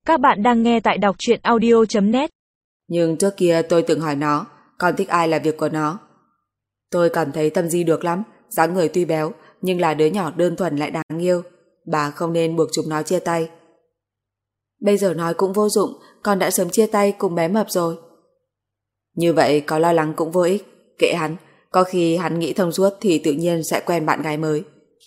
Các bạn đang nghe tại đọc truyện audio.net. Nhưng trước kia tôi từng hỏi nó, con thích ai là việc của nó. Tôi cảm thấy Tâm Di được lắm, dáng người tuy béo, nhưng là đứa nhỏ đơn thuần lại đáng yêu. Bà không nên buộc chúng nó chia tay. Bây giờ nói cũng vô dụng, con đã sớm chia tay cùng bé Mập rồi. Như vậy có lo lắng cũng vô ích, kệ hắn, có khi hắn nghĩ thông suốt thì tự nhiên sẽ quen bạn gái mới.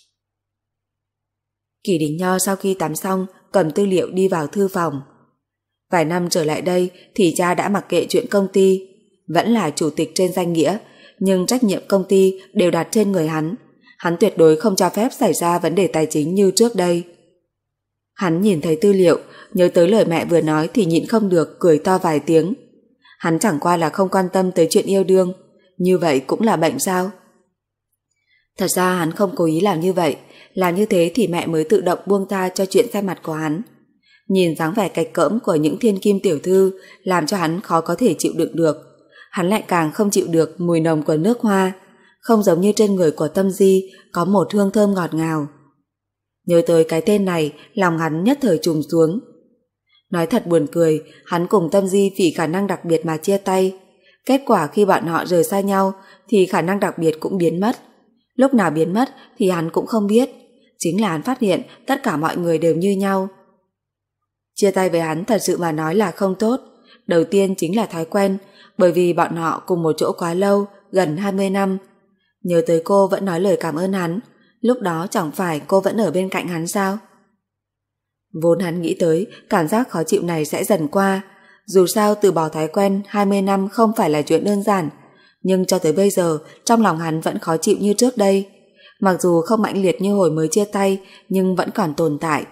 Kỷ Đình Nho sau khi tắm xong, cầm tư liệu đi vào thư phòng. Vài năm trở lại đây thì cha đã mặc kệ chuyện công ty, vẫn là chủ tịch trên danh nghĩa, nhưng trách nhiệm công ty đều đặt trên người hắn. Hắn tuyệt đối không cho phép xảy ra vấn đề tài chính như trước đây. Hắn nhìn thấy tư liệu, nhớ tới lời mẹ vừa nói thì nhịn không được cười to vài tiếng. Hắn chẳng qua là không quan tâm tới chuyện yêu đương, như vậy cũng là bệnh sao? Thật ra hắn không cố ý làm như vậy, làm như thế thì mẹ mới tự động buông tha cho chuyện xem mặt của hắn. Nhìn dáng vẻ cạch cỡm của những thiên kim tiểu thư làm cho hắn khó có thể chịu đựng được. Hắn lại càng không chịu được mùi nồng của nước hoa, không giống như trên người của Tâm Di có một hương thơm ngọt ngào. Nhớ tới cái tên này, lòng hắn nhất thời trùng xuống. Nói thật buồn cười, hắn cùng Tâm Di vì khả năng đặc biệt mà chia tay. Kết quả khi bọn họ rời xa nhau thì khả năng đặc biệt cũng biến mất. Lúc nào biến mất thì hắn cũng không biết. Chính là hắn phát hiện tất cả mọi người đều như nhau. Chia tay với hắn thật sự mà nói là không tốt. Đầu tiên chính là thói quen, bởi vì bọn họ cùng một chỗ quá lâu, gần 20 năm. Nhớ tới cô vẫn nói lời cảm ơn hắn, lúc đó chẳng phải cô vẫn ở bên cạnh hắn sao? Vốn hắn nghĩ tới cảm giác khó chịu này sẽ dần qua. Dù sao từ bỏ thói quen 20 năm không phải là chuyện đơn giản, nhưng cho tới bây giờ trong lòng hắn vẫn khó chịu như trước đây. Mặc dù không mãnh liệt như hồi mới chia tay, nhưng vẫn còn tồn tại.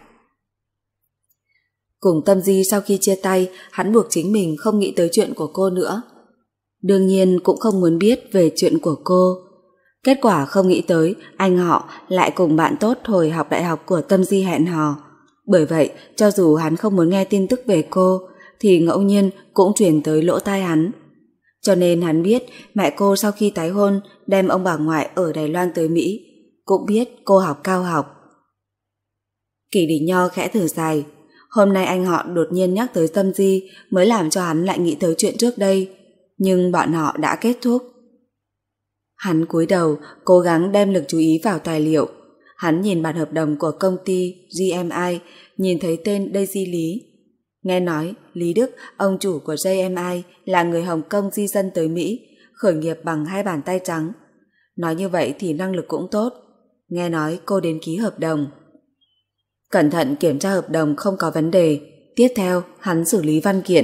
Cùng Tâm Di sau khi chia tay, hắn buộc chính mình không nghĩ tới chuyện của cô nữa. Đương nhiên cũng không muốn biết về chuyện của cô. Kết quả không nghĩ tới anh họ lại cùng bạn tốt hồi học đại học của Tâm Di hẹn hò. Bởi vậy, cho dù hắn không muốn nghe tin tức về cô, thì ngẫu nhiên cũng truyền tới lỗ tai hắn. Cho nên hắn biết mẹ cô sau khi tái hôn đem ông bà ngoại ở Đài Loan tới Mỹ, cũng biết cô học cao học. Kỷ Đình Nho khẽ thở dài. Hôm nay anh họ đột nhiên nhắc tới Tâm Di mới làm cho hắn lại nghĩ tới chuyện trước đây, nhưng bọn họ đã kết thúc. Hắn cúi đầu cố gắng đem lực chú ý vào tài liệu. Hắn nhìn bản hợp đồng của công ty JMI, nhìn thấy tên Daisy Lý. Nghe nói Lý Đức, ông chủ của JMI, là người Hồng Kông di dân tới Mỹ, khởi nghiệp bằng 2 bàn tay trắng. Nói như vậy thì năng lực cũng tốt. Nghe nói cô đến ký hợp đồng. Cẩn thận kiểm tra hợp đồng không có vấn đề. Tiếp theo hắn xử lý văn kiện.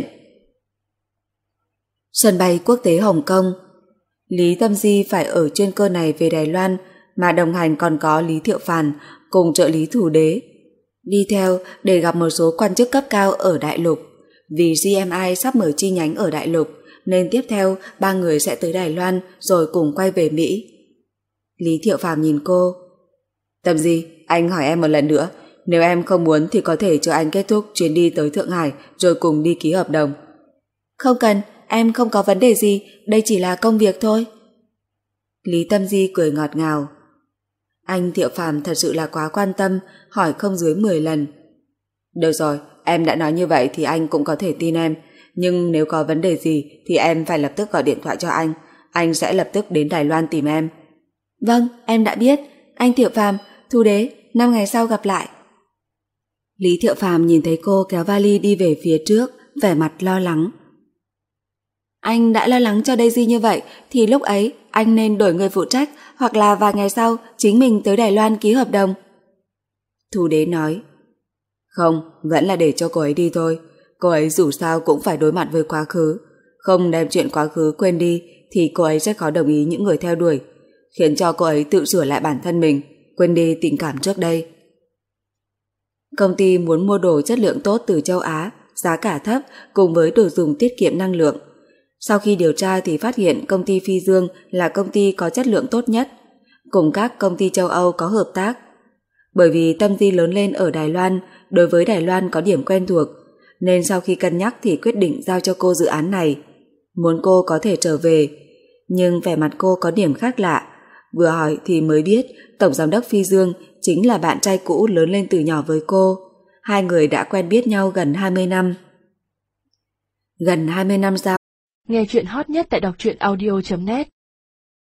Sân bay quốc tế Hồng Kông. Lý Tâm Di phải ở chuyên cơ này về Đài Loan, mà đồng hành còn có Lý Thiệu Phàn cùng trợ lý Thủ Đế. Đi theo để gặp một số quan chức cấp cao ở Đại Lục. Vì GMI sắp mở chi nhánh ở Đại Lục, nên tiếp theo 3 người sẽ tới Đài Loan rồi cùng quay về Mỹ. Lý Thiệu Phàm nhìn cô. Tâm Di, anh hỏi em một lần nữa, nếu em không muốn thì có thể cho anh kết thúc chuyến đi tới Thượng Hải rồi cùng đi ký hợp đồng. Không cần, em không có vấn đề gì, đây chỉ là công việc thôi. Lý Tâm Di cười ngọt ngào. Anh Thiệu Phàm thật sự là quá quan tâm, hỏi không dưới 10 lần. Được rồi, em đã nói như vậy thì anh cũng có thể tin em, nhưng nếu có vấn đề gì thì em phải lập tức gọi điện thoại cho anh sẽ lập tức đến Đài Loan tìm em. Vâng, em đã biết, anh Thiệu Phàm, Thu Đế, 5 ngày sau gặp lại. Lý Thiệu Phàm nhìn thấy cô kéo vali đi về phía trước, vẻ mặt lo lắng. Anh đã lo lắng cho Daisy như vậy thì lúc ấy anh nên đổi người phụ trách, hoặc là vài ngày sau chính mình tới Đài Loan ký hợp đồng. Thu Đế nói. Không, vẫn là để cho cô ấy đi thôi. Cô ấy dù sao cũng phải đối mặt với quá khứ. Không đem chuyện quá khứ quên đi thì cô ấy sẽ khó đồng ý những người theo đuổi, khiến cho cô ấy tự sửa lại bản thân mình, quên đi tình cảm trước đây. Công ty muốn mua đồ chất lượng tốt từ châu Á, giá cả thấp cùng với đồ dùng tiết kiệm năng lượng. Sau khi điều tra thì phát hiện công ty Phi Dương là công ty có chất lượng tốt nhất, cùng các công ty châu Âu có hợp tác. Bởi vì Tâm Di lớn lên ở Đài Loan, đối với Đài Loan có điểm quen thuộc, nên sau khi cân nhắc thì quyết định giao cho cô dự án này, muốn cô có thể trở về. Nhưng vẻ mặt cô có điểm khác lạ, vừa hỏi thì mới biết Tổng Giám đốc Phi Dương chính là bạn trai cũ lớn lên từ nhỏ với cô. Hai người đã quen biết nhau gần 20 năm. Gần 20 năm sau. Nghe chuyện hot nhất tại đọc truyện audio.net